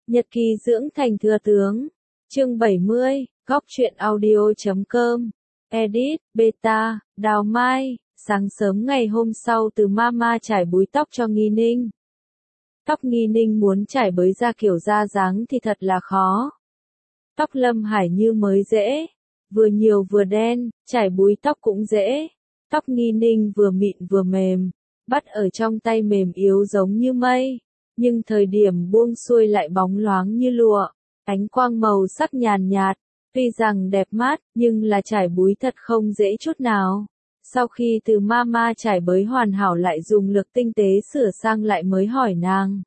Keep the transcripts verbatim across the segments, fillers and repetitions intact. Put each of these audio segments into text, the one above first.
Nhật ký dưỡng thành thừa tướng. Chương bảy mươi, góc truyện audio chấm com. Edit, beta, Đào Mai. Sáng sớm ngày hôm sau từ mama trải búi tóc cho Nghi Ninh. Tóc Nghi Ninh muốn trải bới ra kiểu da dáng thì thật là khó. Tóc Lâm Hải như mới dễ, vừa nhiều vừa đen, trải búi tóc cũng dễ. Tóc Nghi Ninh vừa mịn vừa mềm, bắt ở trong tay mềm yếu giống như mây, nhưng thời điểm buông xuôi lại bóng loáng như lụa, ánh quang màu sắc nhàn nhạt, tuy rằng đẹp mắt, nhưng là trải búi thật không dễ chút nào. Sau khi từ mama trải bới hoàn hảo lại dùng lực tinh tế sửa sang lại mới hỏi nàng.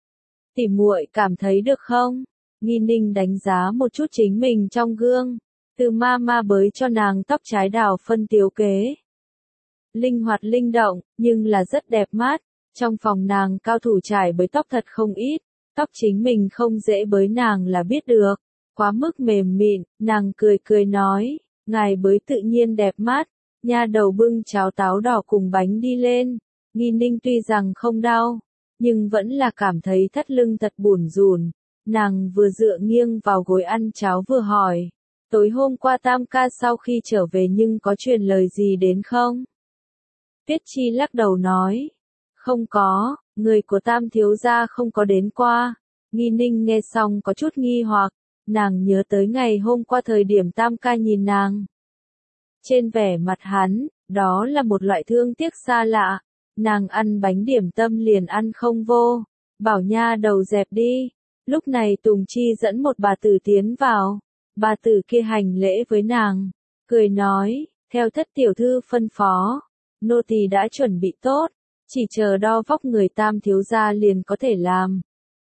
Tỉ muội cảm thấy được không? Nghi Ninh đánh giá một chút chính mình trong gương, từ mama bới cho nàng tóc trái đào phân tiếu kế. Linh hoạt linh động, nhưng là rất đẹp mắt. Trong phòng nàng cao thủ trải bới tóc thật không ít, tóc chính mình không dễ bới nàng là biết được, quá mức mềm mịn, nàng cười cười nói, ngài bới tự nhiên đẹp mắt. Nha đầu bưng cháo táo đỏ cùng bánh đi lên, Nghi Ninh tuy rằng không đau, nhưng vẫn là cảm thấy thắt lưng thật bủn rủn. Nàng vừa dựa nghiêng vào gối ăn cháo vừa hỏi, tối hôm qua Tam ca sau khi trở về nhưng có truyền lời gì đến không? Tuyết Chi lắc đầu nói, không có, người của Tam thiếu gia không có đến qua. Nghi Ninh nghe xong có chút nghi hoặc, nàng nhớ tới ngày hôm qua thời điểm Tam ca nhìn nàng. Trên vẻ mặt hắn, đó là một loại thương tiếc xa lạ, nàng ăn bánh điểm tâm liền ăn không vô, bảo nha đầu dẹp đi. Lúc này Tùng Chi dẫn một bà tử tiến vào, bà tử kia hành lễ với nàng, cười nói, theo thất tiểu thư phân phó, nô tỳ đã chuẩn bị tốt, chỉ chờ đo vóc người Tam thiếu gia liền có thể làm.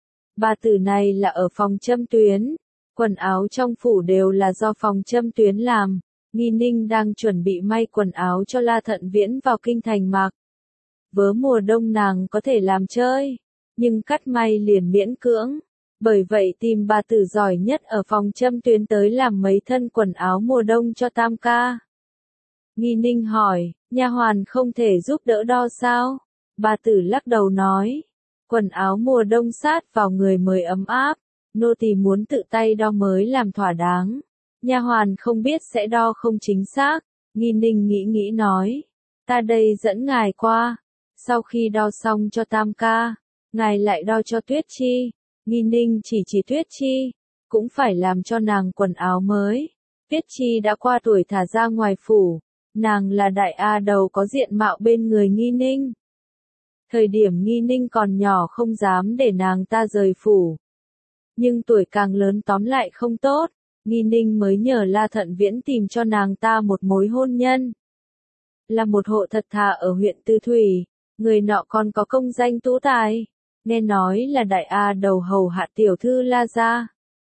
Bà tử này là ở phòng châm tuyến, quần áo trong phủ đều là do phòng châm tuyến làm. Nghi Ninh đang chuẩn bị may quần áo cho La Thận Viễn vào kinh thành mặc. Vớ mùa đông nàng có thể làm chơi, nhưng cắt may liền miễn cưỡng, bởi vậy tìm bà tử giỏi nhất ở phòng châm tuyến tới làm mấy thân quần áo mùa đông cho Tam ca. Nghi Ninh hỏi, nha hoàn không thể giúp đỡ đo sao? Bà tử lắc đầu nói, quần áo mùa đông sát vào người mới ấm áp, nô tỳ muốn tự tay đo mới làm thỏa đáng. Nha hoàn không biết sẽ đo không chính xác. Nghi Ninh nghĩ nghĩ nói, ta đây dẫn ngài qua, sau khi đo xong cho Tam ca, ngài lại đo cho Tuyết Chi. Nghi Ninh chỉ chỉ Tuyết Chi, cũng phải làm cho nàng quần áo mới. Tuyết Chi đã qua tuổi thả ra ngoài phủ, nàng là đại A đầu có diện mạo bên người Nghi Ninh. Thời điểm Nghi Ninh còn nhỏ không dám để nàng ta rời phủ, nhưng tuổi càng lớn tóm lại không tốt. Nghi Ninh mới nhờ La Thận Viễn tìm cho nàng ta một mối hôn nhân. Là một hộ thật thà ở huyện Tư Thủy, người nọ còn có công danh tú tài, nghe nói là đại A đầu hầu hạ tiểu thư La gia.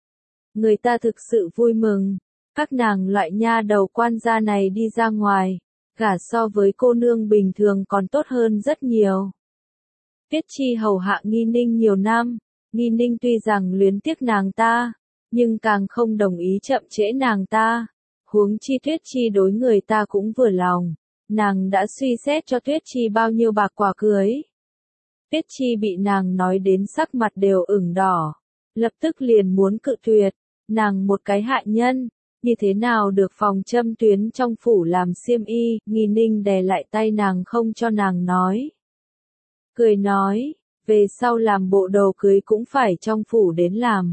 Người ta thực sự vui mừng, các nàng loại nha đầu quan gia này đi ra ngoài, gả so với cô nương bình thường còn tốt hơn rất nhiều. Tuyết Chi hầu hạ Nghi Ninh nhiều năm, Nghi Ninh tuy rằng luyến tiếc nàng ta, nhưng càng không đồng ý chậm trễ nàng ta. Huống chi Tuyết Chi đối người ta cũng vừa lòng, nàng đã suy xét cho Tuyết Chi bao nhiêu bạc quả cưới. Tuyết Chi bị nàng nói đến sắc mặt đều ửng đỏ, lập tức liền muốn cự tuyệt, nàng một cái hạ nhân, như thế nào được phòng châm tuyến trong phủ làm xiêm y. Nghi Ninh đè lại tay nàng không cho nàng nói. Cười nói, về sau làm bộ đồ cưới cũng phải trong phủ đến làm.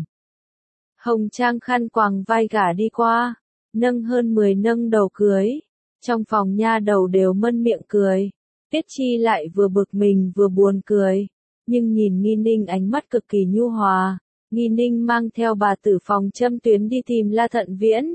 Hồng trang khăn quàng vai gả đi qua, nâng hơn mười nâng đầu cưới, trong phòng nha đầu đều mân miệng cười. Tuyết Chi lại vừa bực mình vừa buồn cười, nhưng nhìn Nghi Ninh ánh mắt cực kỳ nhu hòa. Nghi Ninh mang theo bà tử phòng châm tuyến đi tìm La Thận Viễn.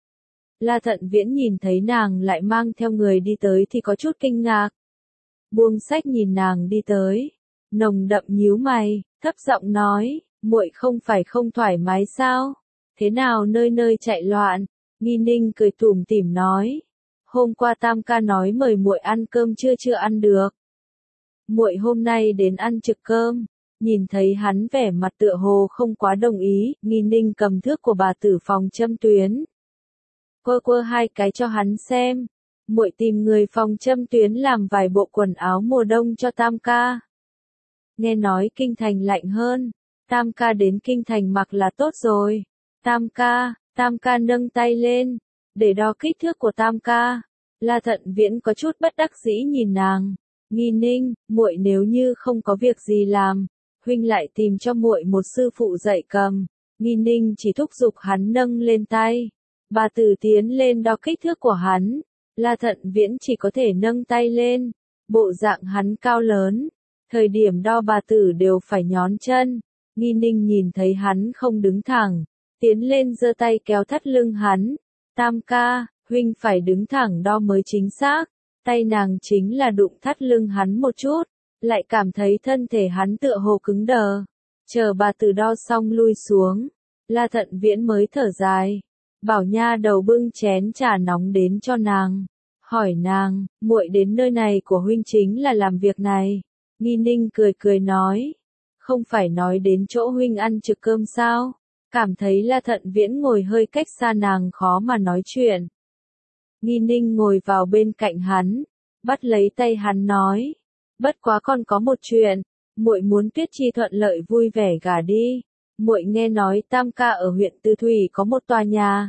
La Thận Viễn nhìn thấy nàng lại mang theo người đi tới thì có chút kinh ngạc. Buông sách nhìn nàng đi tới, nồng đậm nhíu mày, thấp giọng nói, muội không phải không thoải mái sao? Thế nào nơi nơi chạy loạn? Nghi Ninh cười tủm tỉm nói, hôm qua Tam ca nói mời muội ăn cơm trưa chưa ăn được. Muội hôm nay đến ăn trực cơm. Nhìn thấy hắn vẻ mặt tựa hồ không quá đồng ý, Nghi Ninh cầm thước của bà tử phòng châm tuyến, quơ quơ hai cái cho hắn xem. Muội tìm người phòng châm tuyến làm vài bộ quần áo mùa đông cho Tam ca. Nghe nói kinh thành lạnh hơn, Tam ca đến kinh thành mặc là tốt rồi. Tam ca, Tam ca nâng tay lên, để đo kích thước của Tam ca. La Thận Viễn có chút bất đắc dĩ nhìn nàng. Nghi Ninh, muội nếu như không có việc gì làm, huynh lại tìm cho muội một sư phụ dạy cầm. Nghi Ninh chỉ thúc giục hắn nâng lên tay. Bà Tử tiến lên đo kích thước của hắn. La Thận Viễn chỉ có thể nâng tay lên. Bộ dạng hắn cao lớn. Thời điểm đo bà Tử đều phải nhón chân. Nghi Ninh nhìn thấy hắn không đứng thẳng. Tiến lên giơ tay kéo thắt lưng hắn. Tam ca, huynh phải đứng thẳng đo mới chính xác. Tay nàng chính là đụng thắt lưng hắn một chút. Lại cảm thấy thân thể hắn tựa hồ cứng đờ. Chờ bà Tử đo xong lui xuống. La Thận Viễn mới thở dài. Bảo nha đầu bưng chén trà nóng đến cho nàng. Hỏi nàng, muội đến nơi này của huynh chính là làm việc này. Nghi Ninh cười cười nói. Không phải nói đến chỗ huynh ăn trực cơm sao? Cảm thấy La Thận Viễn ngồi hơi cách xa nàng khó mà nói chuyện. Nghi Ninh ngồi vào bên cạnh hắn. Bắt lấy tay hắn nói. Bất quá còn có một chuyện. Muội muốn Tuyết Chi thuận lợi vui vẻ gả đi. Muội nghe nói Tam ca ở huyện Tư Thủy có một tòa nhà.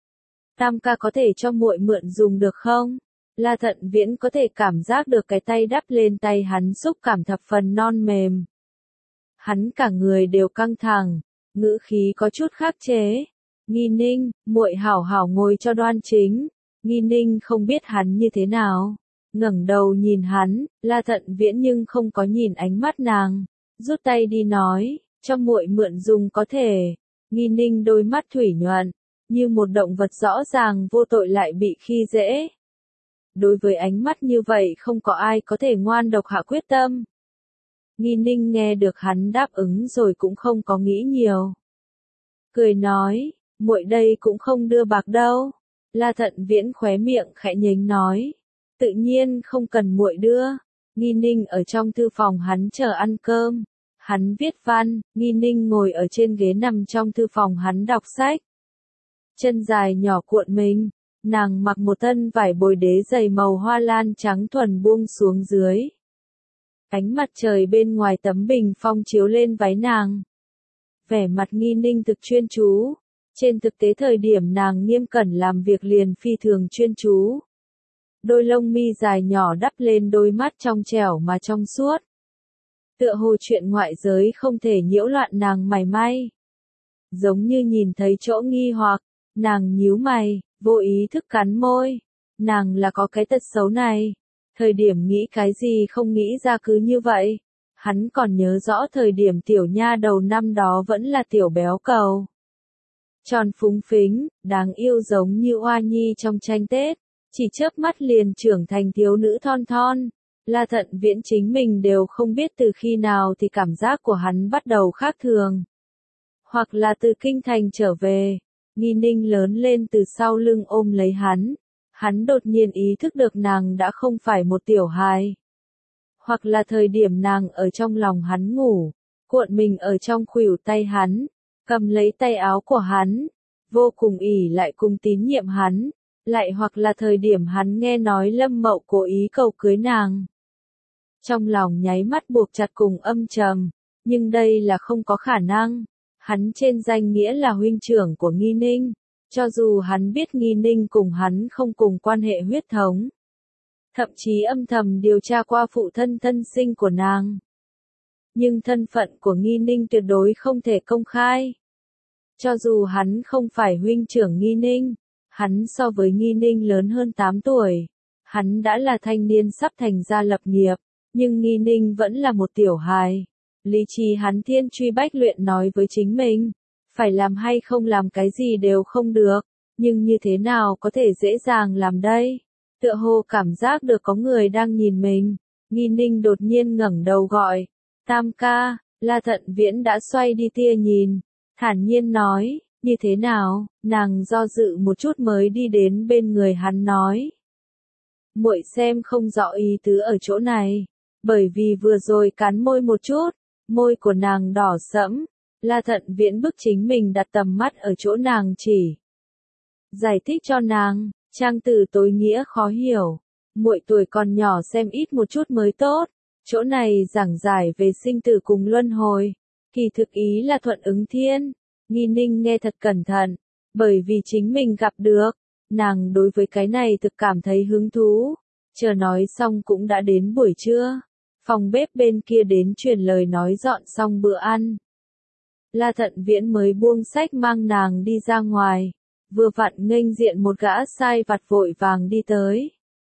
Tam ca có thể cho muội mượn dùng được không? La Thận Viễn có thể cảm giác được cái tay đắp lên tay hắn xúc cảm thập phần non mềm. Hắn cả người đều căng thẳng, ngữ khí có chút khắc chế. Nghi Ninh, muội hảo hảo ngồi cho đoan chính. Nghi Ninh không biết hắn như thế nào, ngẩng đầu nhìn hắn, La Thận Viễn nhưng không có nhìn ánh mắt nàng, rút tay đi nói, cho muội mượn dùng có thể. Nghi Ninh đôi mắt thủy nhuận, như một động vật rõ ràng vô tội lại bị khi dễ. Đối với ánh mắt như vậy không có ai có thể ngoan độc hạ quyết tâm. Nghi Ninh nghe được hắn đáp ứng rồi cũng không có nghĩ nhiều. Cười nói, muội đây cũng không đưa bạc đâu. La Thận Viễn khóe miệng khẽ nhếch nói, tự nhiên không cần muội đưa. Nghi Ninh ở trong thư phòng hắn chờ ăn cơm. Hắn viết văn, Nghi Ninh ngồi ở trên ghế nằm trong thư phòng hắn đọc sách. Chân dài nhỏ cuộn mình, nàng mặc một thân vải bồi đế dày màu hoa lan trắng thuần buông xuống dưới. Ánh mặt trời bên ngoài tấm bình phong chiếu lên váy nàng. Vẻ mặt Nghi Ninh thực chuyên chú. Trên thực tế thời điểm nàng nghiêm cẩn làm việc liền phi thường chuyên chú. Đôi lông mi dài nhỏ đắp lên đôi mắt trong trẻo mà trong suốt. Tựa hồ chuyện ngoại giới không thể nhiễu loạn nàng mảy may. Giống như nhìn thấy chỗ nghi hoặc, nàng nhíu mày, vô ý thức cắn môi. Nàng là có cái tật xấu này. Thời điểm nghĩ cái gì không nghĩ ra cứ như vậy. Hắn còn nhớ rõ thời điểm tiểu nha đầu năm đó vẫn là tiểu béo cầu. Tròn phúng phính, đáng yêu giống như Oa Nhi trong tranh Tết. Chỉ chớp mắt liền trưởng thành thiếu nữ thon thon. La Thận Viễn chính mình đều không biết từ khi nào thì cảm giác của hắn bắt đầu khác thường. Hoặc là từ kinh thành trở về. Nghi Ninh lớn lên từ sau lưng ôm lấy hắn. Hắn đột nhiên ý thức được nàng đã không phải một tiểu hài. Hoặc là thời điểm nàng ở trong lòng hắn ngủ, cuộn mình ở trong khuỷu tay hắn, cầm lấy tay áo của hắn, vô cùng ỷ lại cùng tín nhiệm hắn. Lại hoặc là thời điểm hắn nghe nói Lâm Mậu cố ý cầu cưới nàng. Trong lòng nháy mắt buộc chặt cùng âm trầm, nhưng đây là không có khả năng. Hắn trên danh nghĩa là huynh trưởng của Nghi Ninh, cho dù hắn biết Nghi Ninh cùng hắn không cùng quan hệ huyết thống. Thậm chí âm thầm điều tra qua phụ thân thân sinh của nàng. Nhưng thân phận của Nghi Ninh tuyệt đối không thể công khai. Cho dù hắn không phải huynh trưởng Nghi Ninh, hắn so với Nghi Ninh lớn hơn tám tuổi. Hắn đã là thanh niên sắp thành gia lập nghiệp, nhưng Nghi Ninh vẫn là một tiểu hài. Lý trí hắn thiên truy bách luyện nói với chính mình, phải làm hay không làm cái gì đều không được, nhưng như thế nào có thể dễ dàng làm đây? Tựa hồ cảm giác được có người đang nhìn mình. Nghi Ninh đột nhiên ngẩng đầu gọi, Tam ca. La Thận Viễn đã xoay đi tia nhìn, thản nhiên nói, như thế nào? Nàng do dự một chút mới đi đến bên người hắn nói, muội xem không rõ ý tứ ở chỗ này, bởi vì vừa rồi cắn môi một chút, môi của nàng đỏ sẫm. La Thận Viễn bức chính mình đặt tầm mắt ở chỗ nàng chỉ giải thích cho nàng, trang từ tối nghĩa khó hiểu, muội tuổi còn nhỏ xem ít một chút mới tốt, chỗ này giảng giải về sinh tử cùng luân hồi, Kỳ thực ý là thuận ứng thiên. Nghi Ninh nghe thật cẩn thận, bởi vì chính mình gặp được, nàng đối với cái này thực cảm thấy hứng thú. Chờ nói xong cũng đã đến buổi trưa, phòng bếp bên kia đến truyền lời nói dọn xong bữa ăn. La Thận Viễn mới buông sách mang nàng đi ra ngoài, vừa vặn nghênh diện một gã sai vặt vội vàng đi tới.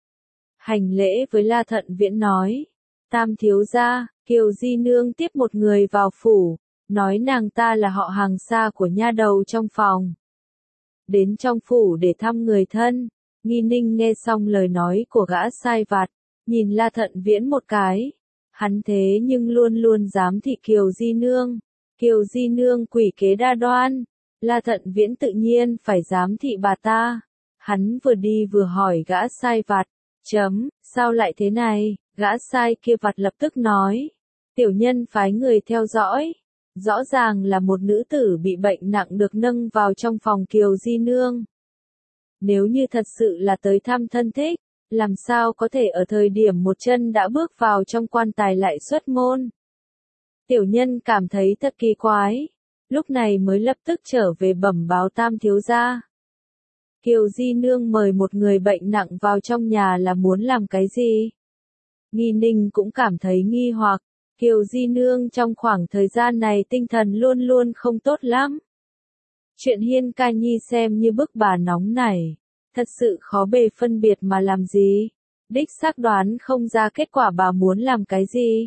Hành lễ với La Thận Viễn nói, Tam thiếu gia, Kiều Di Nương tiếp một người vào phủ, nói nàng ta là họ hàng xa của nha đầu trong phòng. Đến trong phủ để thăm người thân. Nghi Ninh nghe xong lời nói của gã sai vặt, nhìn La Thận Viễn một cái. Hắn thế nhưng luôn luôn dám thị Kiều Di Nương. Kiều Di Nương quỷ kế đa đoan, La Thận Viễn tự nhiên phải dám thị bà ta. Hắn vừa đi vừa hỏi gã sai vặt, chấm, sao lại thế này? Gã sai kia vặt lập tức nói, tiểu nhân phái người theo dõi. Rõ ràng là một nữ tử bị bệnh nặng được nâng vào trong phòng Kiều Di Nương. Nếu như thật sự là tới thăm thân thích, làm sao có thể ở thời điểm một chân đã bước vào trong quan tài lại xuất môn? Tiểu nhân cảm thấy thật kỳ quái, lúc này mới lập tức trở về bẩm báo Tam thiếu gia. Kiều Di Nương mời một người bệnh nặng vào trong nhà là muốn làm cái gì? Nghi Ninh cũng cảm thấy nghi hoặc, Kiều Di Nương trong khoảng thời gian này tinh thần luôn luôn không tốt lắm. Chuyện Hiên Ca Nhi xem như bức bà nóng này, thật sự khó bề phân biệt mà làm gì, đích xác đoán không ra kết quả bà muốn làm cái gì.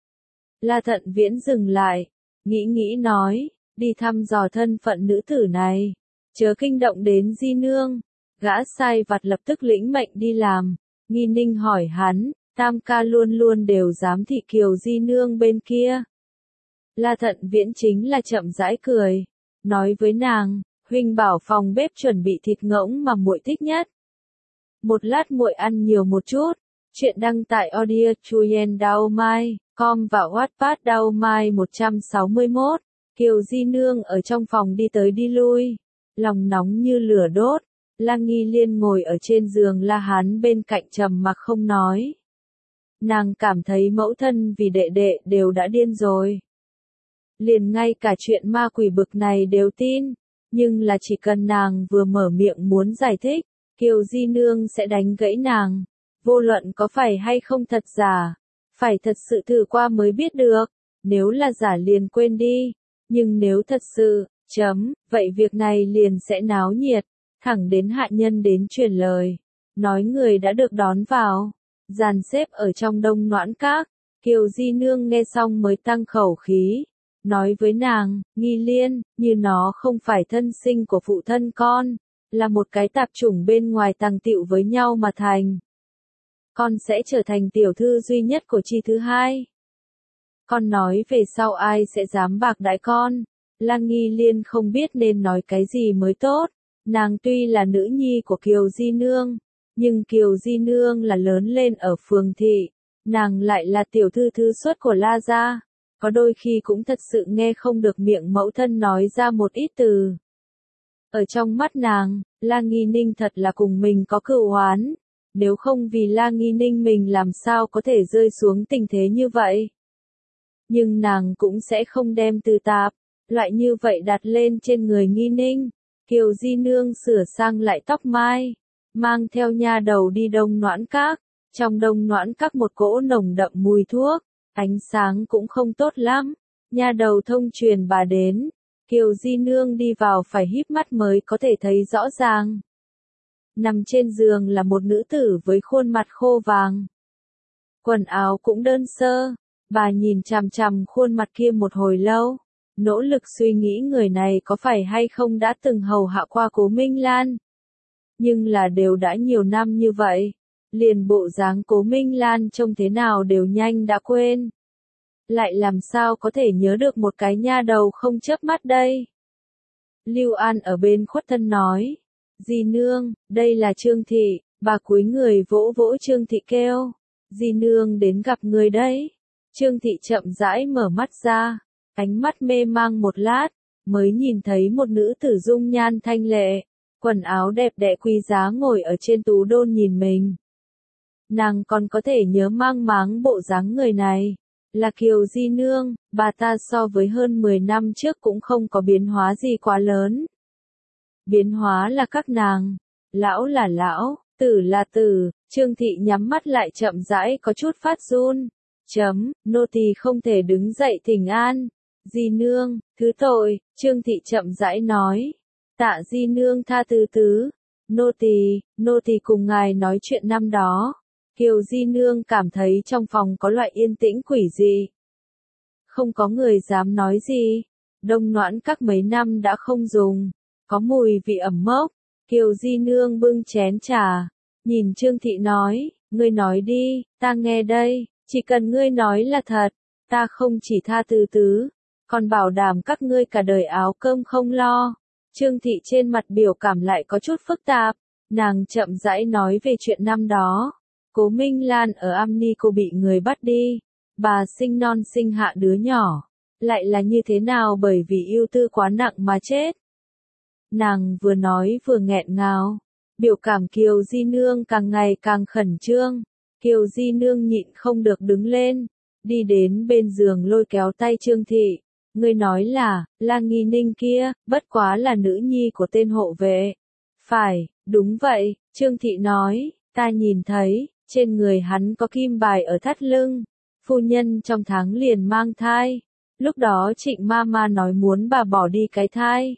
La Thận Viễn dừng lại, nghĩ nghĩ nói, đi thăm dò thân phận nữ tử này, chớ kinh động đến Di Nương. Gã sai vặt lập tức lĩnh mệnh đi làm. Nghi Ninh hỏi hắn, Tam ca luôn luôn đều dám thị Kiều Di Nương bên kia. La Thận Viễn chính là chậm rãi cười, nói với nàng, huynh bảo phòng bếp chuẩn bị thịt ngỗng mà muội thích nhất. Một lát muội ăn nhiều một chút. Chuyện đăng tại audio chuyen dao mai chấm com và Wattpad dao mai một trăm sáu mươi mốt. Kiều Di Nương ở trong phòng đi tới đi lui, lòng nóng như lửa đốt. La Nghi Liên ngồi ở trên giường La Hán bên cạnh trầm mặc không nói. Nàng cảm thấy mẫu thân vì đệ đệ đều đã điên rồi. Liền ngay cả chuyện ma quỷ bực này đều tin, nhưng là chỉ cần nàng vừa mở miệng muốn giải thích, Kiều Di Nương sẽ đánh gãy nàng. Vô luận có phải hay không thật giả, phải thật sự thử qua mới biết được. Nếu là giả liền quên đi, nhưng nếu thật sự, chấm, vậy việc này liền sẽ náo nhiệt. Thẳng đến hạ nhân đến truyền lời, nói người đã được đón vào, dàn xếp ở trong Đông Noãn Các. Kiều Di Nương nghe xong mới tăng khẩu khí, nói với nàng, Nghi Liên, như nó không phải thân sinh của phụ thân con, là một cái tạp chủng bên ngoài tàng tiệu với nhau mà thành. Con sẽ trở thành tiểu thư duy nhất của chi thứ hai. Con nói về sau ai sẽ dám bạc đãi con. La Nghi Liên không biết nên nói cái gì mới tốt. Nàng tuy là nữ nhi của Kiều Di Nương, nhưng Kiều Di Nương là lớn lên ở phường thị, nàng lại là tiểu thư thứ xuất của La gia, có đôi khi cũng thật sự nghe không được miệng mẫu thân nói ra một ít từ. Ở trong mắt nàng, La Nghi Ninh thật là cùng mình có cựu oán, nếu không vì La Nghi Ninh mình làm sao có thể rơi xuống tình thế như vậy. Nhưng nàng cũng sẽ không đem từ tạp, loại như vậy đặt lên trên người Nghi Ninh. Kiều Di Nương sửa sang lại tóc mai, mang theo nha đầu đi Đông Noãn Các. Trong Đông Noãn Các một cỗ nồng đậm mùi thuốc, ánh sáng cũng không tốt lắm. Nha đầu thông truyền bà đến, Kiều Di Nương đi vào phải híp mắt mới có thể thấy rõ ràng. Nằm trên giường là một nữ tử với khuôn mặt khô vàng. Quần áo cũng đơn sơ, bà nhìn chằm chằm khuôn mặt kia một hồi lâu. Nỗ lực suy nghĩ người này có phải hay không đã từng hầu hạ qua Cố Minh Lan. Nhưng là đều đã nhiều năm như vậy, liền bộ dáng Cố Minh Lan trông thế nào đều nhanh đã quên. Lại làm sao có thể nhớ được một cái nha đầu không chớp mắt đây. Lưu An ở bên khuất thân nói, Di Nương, đây là Trương Thị. Bà cúi người vỗ vỗ Trương Thị kêu, Di Nương đến gặp người đấy. Trương Thị chậm rãi mở mắt ra. Ánh mắt mê mang một lát, mới nhìn thấy một nữ tử dung nhan thanh lệ, quần áo đẹp đẽ quý giá ngồi ở trên tú đôn nhìn mình. Nàng còn có thể nhớ mang máng bộ dáng người này, là Kiều Di Nương, bà ta so với hơn mười năm trước cũng không có biến hóa gì quá lớn. Biến hóa là các nàng, lão là lão, tử là tử, Trương Thị nhắm mắt lại chậm rãi có chút phát run. Chấm, nô tỳ không thể đứng dậy thỉnh an. Di Nương, thứ tội, Trương Thị chậm rãi nói. Tạ Di Nương tha thứ tứ. Nô tỳ, nô tỳ cùng ngài nói chuyện năm đó. Kiều Di Nương cảm thấy trong phòng có loại yên tĩnh quỷ dị. Không có người dám nói gì. Đông noãn các mấy năm đã không dùng. Có mùi vị ẩm mốc. Kiều Di Nương bưng chén trà. Nhìn Trương Thị nói, ngươi nói đi, ta nghe đây. Chỉ cần ngươi nói là thật, ta không chỉ tha thứ tứ, còn bảo đảm các ngươi cả đời áo cơm không lo. Trương Thị trên mặt biểu cảm lại có chút phức tạp, nàng chậm rãi nói về chuyện năm đó. Cố Minh Lan ở Amnico bị người bắt đi, bà sinh non sinh hạ đứa nhỏ, lại là như thế nào bởi vì ưu tư quá nặng mà chết. Nàng vừa nói vừa nghẹn ngào, biểu cảm Kiều Di Nương càng ngày càng khẩn trương. Kiều Di Nương nhịn không được đứng lên, đi đến bên giường lôi kéo tay Trương Thị. Ngươi nói là, La Nghi Ninh kia, bất quá là nữ nhi của tên hộ vệ. Phải, đúng vậy, Trương Thị nói, ta nhìn thấy, trên người hắn có kim bài ở thắt lưng. Phu nhân trong tháng liền mang thai. Lúc đó Trịnh Mama nói muốn bà bỏ đi cái thai.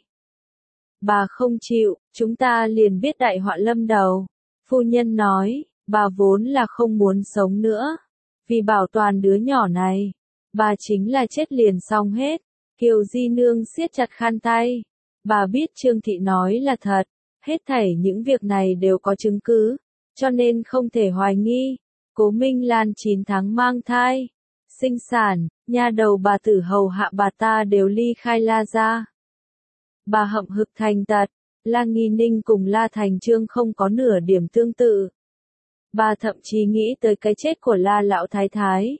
Bà không chịu, chúng ta liền biết đại họa lâm đầu. Phu nhân nói, bà vốn là không muốn sống nữa. Vì bảo toàn đứa nhỏ này, bà chính là chết liền xong hết. Kiều Di Nương siết chặt khăn tay. Bà biết Trương Thị nói là thật. Hết thảy những việc này đều có chứng cứ. Cho nên không thể hoài nghi. Cố Minh Lan chín tháng mang thai. Sinh sản, nha đầu bà tử hầu hạ bà ta đều ly khai La gia. Bà hậm hực thành tật. La Nghi Ninh cùng La Thành Trương không có nửa điểm tương tự. Bà thậm chí nghĩ tới cái chết của La Lão Thái Thái.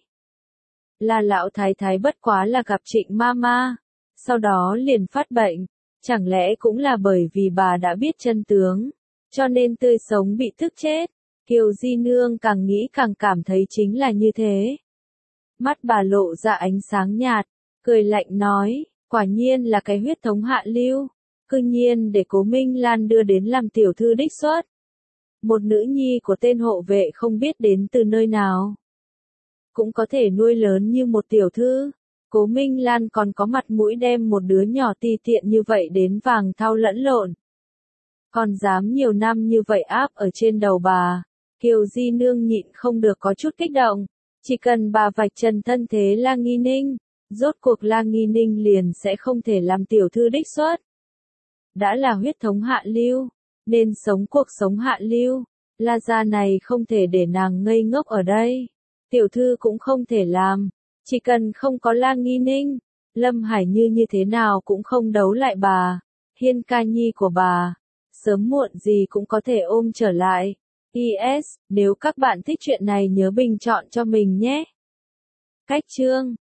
La Lão Thái Thái bất quá là gặp Trịnh Mama, sau đó liền phát bệnh, chẳng lẽ cũng là bởi vì bà đã biết chân tướng, cho nên tươi sống bị tức chết. Kiều Di Nương càng nghĩ càng cảm thấy chính là như thế. Mắt bà lộ ra ánh sáng nhạt, cười lạnh nói, quả nhiên là cái huyết thống hạ lưu, cư nhiên để Cố Minh Lan đưa đến làm tiểu thư đích xuất. Một nữ nhi của tên hộ vệ không biết đến từ nơi nào, cũng có thể nuôi lớn như một tiểu thư. Cố Minh Lan còn có mặt mũi đem một đứa nhỏ ti tiện như vậy đến vàng thau lẫn lộn. Còn dám nhiều năm như vậy áp ở trên đầu bà. Kiều Di Nương nhịn không được có chút kích động. Chỉ cần bà vạch trần thân thế La Nghi Ninh, rốt cuộc La Nghi Ninh liền sẽ không thể làm tiểu thư đích xuất. Đã là huyết thống hạ lưu, nên sống cuộc sống hạ lưu. La gia này không thể để nàng ngây ngốc ở đây. Tiểu thư cũng không thể làm. Chỉ cần không có La Nghi Ninh, Lâm Hải Như như thế nào cũng không đấu lại bà. Hiên ca nhi của bà, sớm muộn gì cũng có thể ôm trở lại. pê ét, nếu các bạn thích chuyện này nhớ bình chọn cho mình nhé. Cách chương